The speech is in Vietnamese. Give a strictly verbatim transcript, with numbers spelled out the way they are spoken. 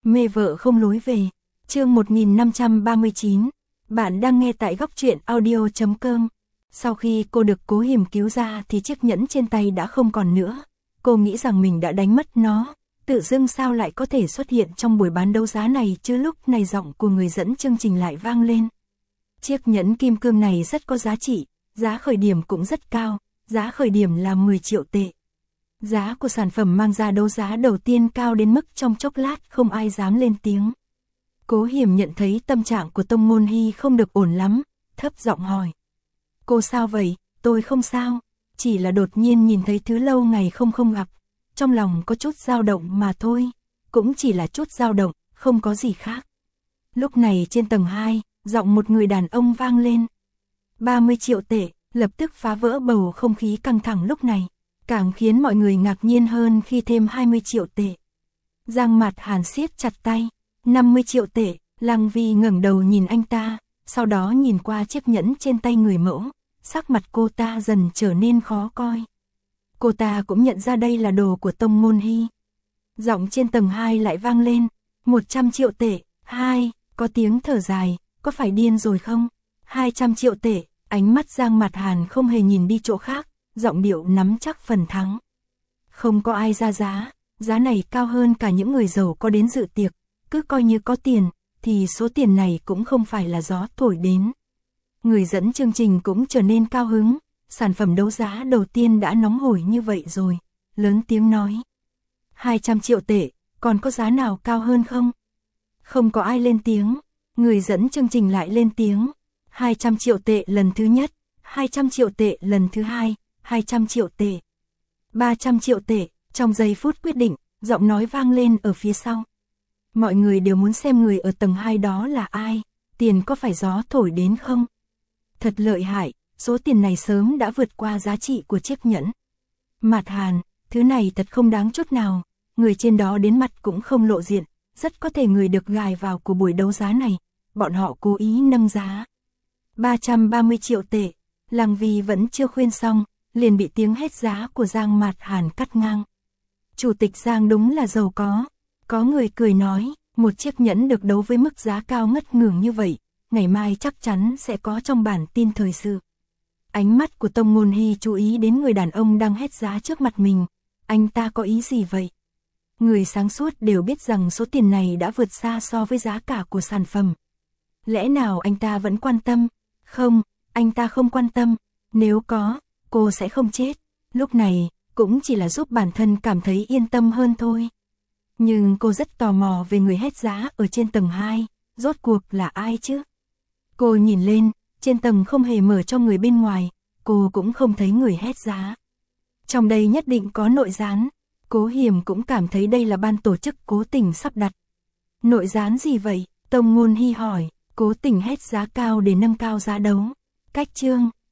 Mê vợ không lối về. Chương một nghìn năm trăm ba mươi chín. Bạn đang nghe tại góc truyện audio chấm com. Sau khi cô được Cố Hiềm cứu ra thì chiếc nhẫn trên tay đã không còn nữa. Cô nghĩ rằng mình đã đánh mất nó. Tự dưng sao lại có thể xuất hiện trong buổi bán đấu giá này chứ? Lúc này giọng của người dẫn chương trình lại vang lên. Chiếc nhẫn kim cương này rất có giá trị, giá khởi điểm cũng rất cao, giá khởi điểm là mười triệu tệ. Giá của sản phẩm mang ra đấu giá đầu tiên cao đến mức trong chốc lát không ai dám lên tiếng. Cố Hiềm nhận thấy tâm trạng của Tông Ngôn Hy không được ổn lắm, thấp giọng hỏi. Cô sao vậy? Tôi không sao, chỉ là đột nhiên nhìn thấy thứ lâu ngày không không gặp, trong lòng có chút dao động mà thôi, cũng chỉ là chút dao động, không có gì khác. Lúc này trên tầng hai, giọng một người đàn ông vang lên. ba mươi triệu tệ, lập tức phá vỡ bầu không khí căng thẳng lúc này, càng khiến mọi người ngạc nhiên hơn khi thêm hai mươi triệu tệ. Giang Mạt Hàn siết chặt tay. năm mươi triệu tệ, Lăng Vi ngẩng đầu nhìn anh ta, sau đó nhìn qua chiếc nhẫn trên tay người mẫu, sắc mặt cô ta dần trở nên khó coi. Cô ta cũng nhận ra đây là đồ của Tông Ngôn Hy. Giọng trên tầng hai lại vang lên, một trăm triệu tệ, hai, có tiếng thở dài, có phải điên rồi không? hai trăm triệu tệ, ánh mắt Giang Mạt Hàn không hề nhìn đi chỗ khác, giọng điệu nắm chắc phần thắng. Không có ai ra giá, giá này cao hơn cả những người giàu có đến dự tiệc, cứ coi như có tiền, thì số tiền này cũng không phải là gió thổi đến. Người dẫn chương trình cũng trở nên cao hứng, sản phẩm đấu giá đầu tiên đã nóng hổi như vậy rồi, lớn tiếng nói. hai trăm triệu tệ, còn có giá nào cao hơn không? Không có ai lên tiếng, người dẫn chương trình lại lên tiếng. hai trăm triệu tệ lần thứ nhất, hai trăm triệu tệ lần thứ hai, hai trăm triệu tệ, ba trăm triệu tệ, trong giây phút quyết định, giọng nói vang lên ở phía sau. Mọi người đều muốn xem người ở tầng hai đó là ai, tiền có phải gió thổi đến không? Thật lợi hại, số tiền này sớm đã vượt qua giá trị của chiếc nhẫn. Mạt Hàn, thứ này thật không đáng chút nào, người trên đó đến mặt cũng không lộ diện, rất có thể người được gài vào của buổi đấu giá này, bọn họ cố ý nâng giá. ba trăm ba mươi triệu tệ, Lăng Vi vẫn chưa khuyên xong, liền bị tiếng hét giá của Giang Mạt Hàn cắt ngang. Chủ tịch Giang đúng là giàu có. Có người cười nói, một chiếc nhẫn được đấu với mức giá cao ngất ngưởng như vậy, ngày mai chắc chắn sẽ có trong bản tin thời sự. Ánh mắt của Tông Ngôn Hy chú ý đến người đàn ông đang hét giá trước mặt mình, anh ta có ý gì vậy? Người sáng suốt đều biết rằng số tiền này đã vượt xa so với giá cả của sản phẩm. Lẽ nào anh ta vẫn quan tâm? Không, anh ta không quan tâm, nếu có, cô sẽ không chết. Lúc này, cũng chỉ là giúp bản thân cảm thấy yên tâm hơn thôi. Nhưng cô rất tò mò về người hét giá ở trên tầng hai, rốt cuộc là ai chứ? Cô nhìn lên, trên tầng không hề mở cho người bên ngoài, cô cũng không thấy người hét giá. Trong đây nhất định có nội gián, Cố Hiềm cũng cảm thấy đây là ban tổ chức cố tình sắp đặt. Nội gián gì vậy? Tông Ngôn Hy hỏi, cố tình hét giá cao để nâng cao giá đấu. Cách chương